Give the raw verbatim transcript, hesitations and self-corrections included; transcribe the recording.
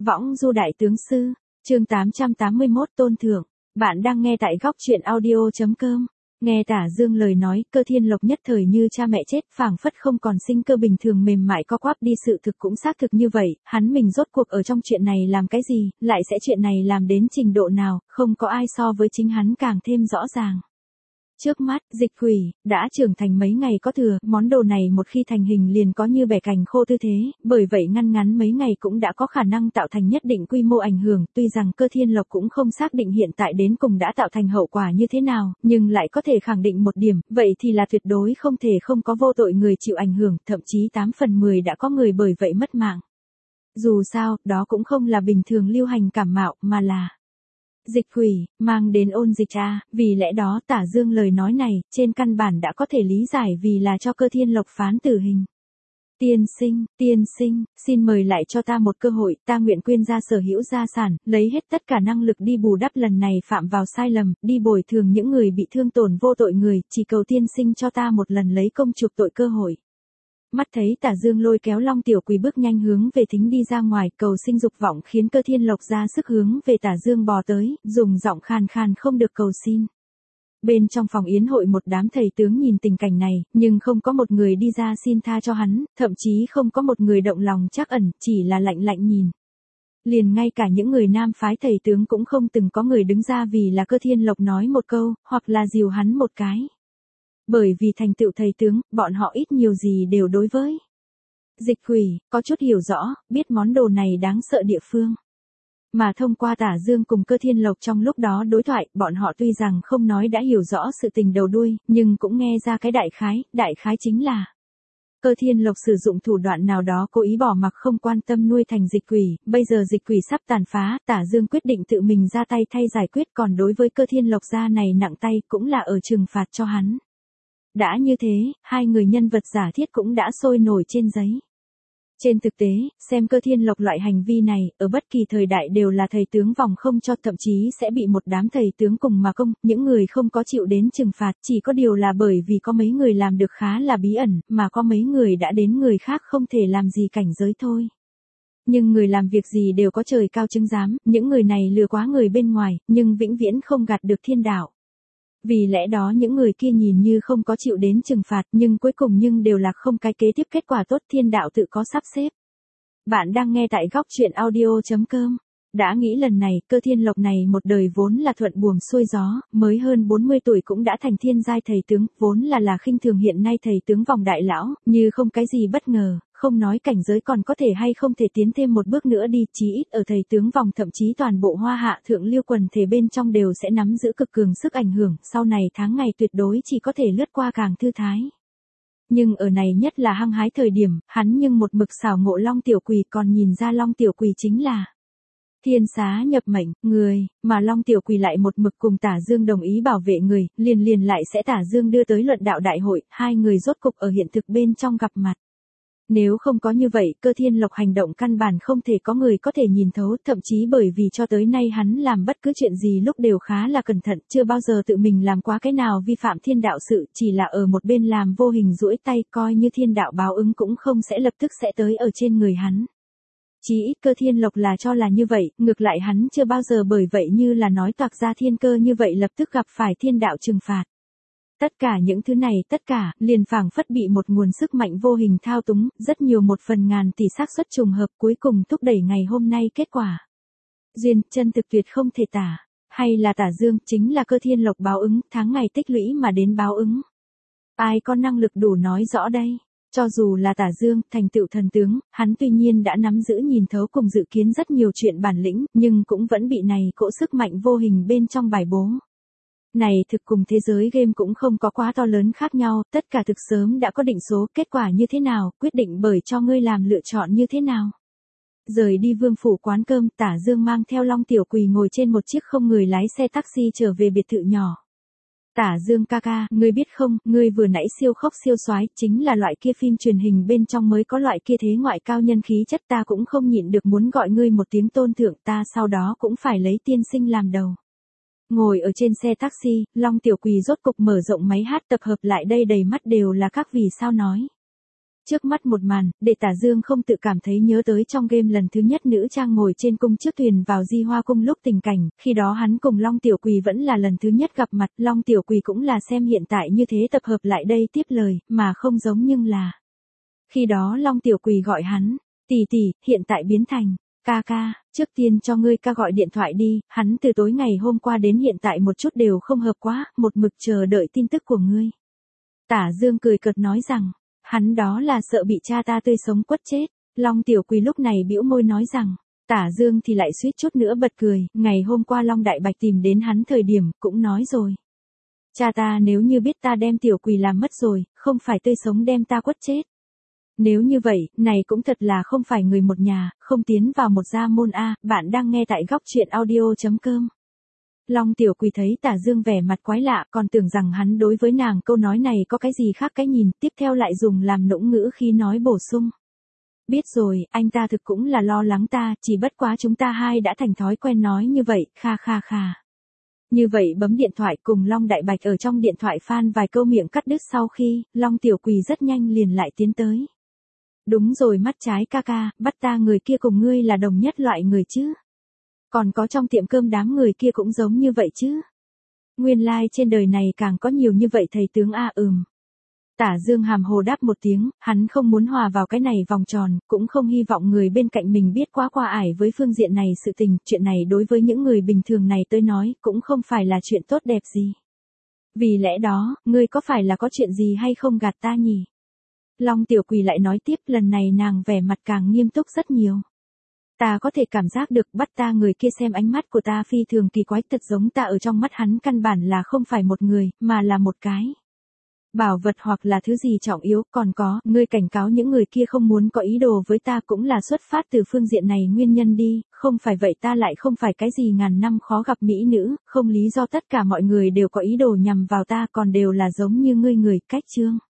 Võng du đại tướng sư, chương tám trăm tám mươi mốt tôn thượng. Bạn đang nghe tại góc truyện audio.com. Nghe Tả Dương lời nói, Cơ Thiên Lộc nhất thời như cha mẹ chết, phảng phất không còn sinh cơ bình thường mềm mại co quắp đi, sự thực cũng xác thực như vậy, hắn mình rốt cuộc ở trong chuyện này làm cái gì, lại sẽ chuyện này làm đến trình độ nào, không có ai so với chính hắn càng thêm rõ ràng. Trước mắt, dịch quỷ, đã trưởng thành mấy ngày có thừa, món đồ này một khi thành hình liền có như bẻ cành khô tư thế, bởi vậy ngăn ngắn mấy ngày cũng đã có khả năng tạo thành nhất định quy mô ảnh hưởng, tuy rằng Cơ Thiên Lộc cũng không xác định hiện tại đến cùng đã tạo thành hậu quả như thế nào, nhưng lại có thể khẳng định một điểm, vậy thì là tuyệt đối không thể không có vô tội người chịu ảnh hưởng, thậm chí tám phần mười đã có người bởi vậy mất mạng. Dù sao, đó cũng không là bình thường lưu hành cảm mạo, mà là dịch quỷ, mang đến ôn dịch a, vì lẽ đó Tả Dương lời nói này, trên căn bản đã có thể lý giải vì là cho Cơ Thiên Lộc phán tử hình. Tiên sinh, tiên sinh, xin mời lại cho ta một cơ hội, ta nguyện quyên ra sở hữu gia sản, lấy hết tất cả năng lực đi bù đắp lần này phạm vào sai lầm, đi bồi thường những người bị thương tổn vô tội người, chỉ cầu tiên sinh cho ta một lần lấy công chuộc tội cơ hội. Mắt thấy Tả Dương lôi kéo Long Tiểu Quỳ bước nhanh hướng về thính đi ra ngoài, cầu sinh dục vọng khiến Cơ Thiên Lộc ra sức hướng về Tả Dương bò tới, dùng giọng khàn khàn không được cầu xin. Bên trong phòng yến hội một đám thầy tướng nhìn tình cảnh này, nhưng không có một người đi ra xin tha cho hắn, thậm chí không có một người động lòng trắc ẩn, chỉ là lạnh lạnh nhìn. Liền ngay cả những người nam phái thầy tướng cũng không từng có người đứng ra vì là Cơ Thiên Lộc nói một câu, hoặc là dìu hắn một cái. Bởi vì thành tựu thầy tướng, bọn họ ít nhiều gì đều đối với dịch quỷ, có chút hiểu rõ, biết món đồ này đáng sợ địa phương. Mà thông qua Tả Dương cùng Cơ Thiên Lộc trong lúc đó đối thoại, bọn họ tuy rằng không nói đã hiểu rõ sự tình đầu đuôi, nhưng cũng nghe ra cái đại khái, đại khái chính là Cơ Thiên Lộc sử dụng thủ đoạn nào đó cố ý bỏ mặc không quan tâm nuôi thành dịch quỷ, bây giờ dịch quỷ sắp tàn phá, Tả Dương quyết định tự mình ra tay thay giải quyết, còn đối với Cơ Thiên Lộc ra này nặng tay cũng là ở trừng phạt cho hắn. Đã như thế, hai người nhân vật giả thiết cũng đã sôi nổi trên giấy. Trên thực tế, xem Cơ Thiên Lộc loại hành vi này, ở bất kỳ thời đại đều là thầy tướng vòng không cho, thậm chí sẽ bị một đám thầy tướng cùng mà công, những người không có chịu đến trừng phạt, chỉ có điều là bởi vì có mấy người làm được khá là bí ẩn, mà có mấy người đã đến người khác không thể làm gì cảnh giới thôi. Nhưng người làm việc gì đều có trời cao chứng giám, những người này lừa quá người bên ngoài, nhưng vĩnh viễn không gạt được thiên đạo. Vì lẽ đó những người kia nhìn như không có chịu đến trừng phạt, nhưng cuối cùng nhưng đều là không cái kế tiếp kết quả tốt, thiên đạo tự có sắp xếp. Bạn đang nghe tại góc truyện audio.com. Đã nghĩ lần này, Cơ Thiên Lộc này một đời vốn là thuận buồm xuôi gió, mới hơn bốn mươi tuổi cũng đã thành thiên giai thầy tướng, vốn là là khinh thường hiện nay thầy tướng vòng đại lão, như không cái gì bất ngờ, không nói cảnh giới còn có thể hay không thể tiến thêm một bước nữa đi, chí ít ở thầy tướng vòng thậm chí toàn bộ Hoa Hạ thượng lưu quần thể bên trong đều sẽ nắm giữ cực cường sức ảnh hưởng, sau này tháng ngày tuyệt đối chỉ có thể lướt qua càng thư thái. Nhưng ở này nhất là hăng hái thời điểm, hắn nhưng một mực xảo ngộ Long Tiểu Quỳ, còn nhìn ra Long Tiểu Quỳ chính là thiên xá nhập mệnh, người, mà Long Tiểu Quỳ lại một mực cùng Tả Dương đồng ý bảo vệ người, liền liền lại sẽ Tả Dương đưa tới luận đạo đại hội, hai người rốt cục ở hiện thực bên trong gặp mặt. Nếu không có như vậy, Cơ Thiên Lộc hành động căn bản không thể có người có thể nhìn thấu, thậm chí bởi vì cho tới nay hắn làm bất cứ chuyện gì lúc đều khá là cẩn thận, chưa bao giờ tự mình làm quá cái nào vi phạm thiên đạo sự, chỉ là ở một bên làm vô hình duỗi tay, coi như thiên đạo báo ứng cũng không sẽ lập tức sẽ tới ở trên người hắn. Chí ít Cơ Thiên Lộc là cho là như vậy, ngược lại hắn chưa bao giờ bởi vậy như là nói toạc ra thiên cơ như vậy lập tức gặp phải thiên đạo trừng phạt. Tất cả những thứ này tất cả, liền phảng phất bị một nguồn sức mạnh vô hình thao túng, rất nhiều một phần ngàn tỷ xác suất trùng hợp cuối cùng thúc đẩy ngày hôm nay kết quả. Duyên, chân thực tuyệt không thể tả, hay là Tả Dương, chính là Cơ Thiên Lộc báo ứng, tháng ngày tích lũy mà đến báo ứng. Ai có năng lực đủ nói rõ đây? Cho dù là Tả Dương, thành tựu thần tướng, hắn tuy nhiên đã nắm giữ nhìn thấu cùng dự kiến rất nhiều chuyện bản lĩnh, nhưng cũng vẫn bị này cỗ sức mạnh vô hình bên trong bài bố. Này thực cùng thế giới game cũng không có quá to lớn khác nhau, tất cả thực sớm đã có định số, kết quả như thế nào, quyết định bởi cho ngươi làm lựa chọn như thế nào. Rời đi Vương phủ quán cơm, Tả Dương mang theo Long Tiểu Quỳ ngồi trên một chiếc không người lái xe taxi trở về biệt thự nhỏ. Tả Dương ca ca, ngươi biết không, ngươi vừa nãy siêu khốc siêu soái, chính là loại kia phim truyền hình bên trong mới có loại kia thế ngoại cao nhân khí chất, ta cũng không nhịn được muốn gọi ngươi một tiếng tôn thượng, ta sau đó cũng phải lấy tiên sinh làm đầu. Ngồi ở trên xe taxi, Long Tiểu Quỳ rốt cục mở rộng máy hát tập hợp lại đây đầy mắt đều là các vì sao nói. Trước mắt một màn, để Tả Dương không tự cảm thấy nhớ tới trong game lần thứ nhất nữ trang ngồi trên cung trước thuyền vào Di Hoa cung lúc tình cảnh, khi đó hắn cùng Long Tiểu Quỳ vẫn là lần thứ nhất gặp mặt, Long Tiểu Quỳ cũng là xem hiện tại như thế tập hợp lại đây tiếp lời, mà không giống nhưng là. Khi đó Long Tiểu Quỳ gọi hắn, tỷ tỷ, hiện tại biến thành, ca ca, trước tiên cho ngươi ca gọi điện thoại đi, hắn từ tối ngày hôm qua đến hiện tại một chút đều không hợp quá, một mực chờ đợi tin tức của ngươi. Tả Dương cười cợt nói rằng, hắn đó là sợ bị cha ta tươi sống quất chết. Long Tiểu Quỳ lúc này bĩu môi nói rằng, Tả Dương thì lại suýt chút nữa bật cười, ngày hôm qua Long Đại Bạch tìm đến hắn thời điểm, cũng nói rồi. Cha ta nếu như biết ta đem Tiểu Quỳ làm mất rồi, không phải tươi sống đem ta quất chết. Nếu như vậy, này cũng thật là không phải người một nhà, không tiến vào một gia môn A, bạn đang nghe tại góc truyện audio.com. Long Tiểu Quỳ thấy Tả Dương vẻ mặt quái lạ, còn tưởng rằng hắn đối với nàng câu nói này có cái gì khác cái nhìn, tiếp theo lại dùng làm nũng ngữ khi nói bổ sung. Biết rồi, anh ta thực cũng là lo lắng ta, chỉ bất quá chúng ta hai đã thành thói quen nói như vậy, kha kha kha. Như vậy bấm điện thoại cùng Long Đại Bạch ở trong điện thoại phan vài câu miệng cắt đứt sau khi, Long Tiểu Quỳ rất nhanh liền lại tiến tới. Đúng rồi mắt trái ca ca, bắt ta người kia cùng ngươi là đồng nhất loại người chứ. Còn có trong tiệm cơm đám người kia cũng giống như vậy chứ. Nguyên lai like trên đời này càng có nhiều như vậy thầy tướng a ừm. Tả Dương hàm hồ đáp một tiếng, hắn không muốn hòa vào cái này vòng tròn, cũng không hy vọng người bên cạnh mình biết quá qua ải với phương diện này sự tình, chuyện này đối với những người bình thường này tôi nói, cũng không phải là chuyện tốt đẹp gì. Vì lẽ đó, ngươi có phải là có chuyện gì hay không gạt ta nhỉ? Long Tiểu Quỳ lại nói tiếp, lần này nàng vẻ mặt càng nghiêm túc rất nhiều. Ta có thể cảm giác được bắt ta người kia xem ánh mắt của ta phi thường kỳ quái, thật giống ta ở trong mắt hắn căn bản là không phải một người, mà là một cái bảo vật hoặc là thứ gì trọng yếu, còn có, ngươi cảnh cáo những người kia không muốn có ý đồ với ta cũng là xuất phát từ phương diện này nguyên nhân đi, không phải vậy ta lại không phải cái gì ngàn năm khó gặp mỹ nữ, không lý do tất cả mọi người đều có ý đồ nhằm vào ta còn đều là giống như ngươi người cách chương.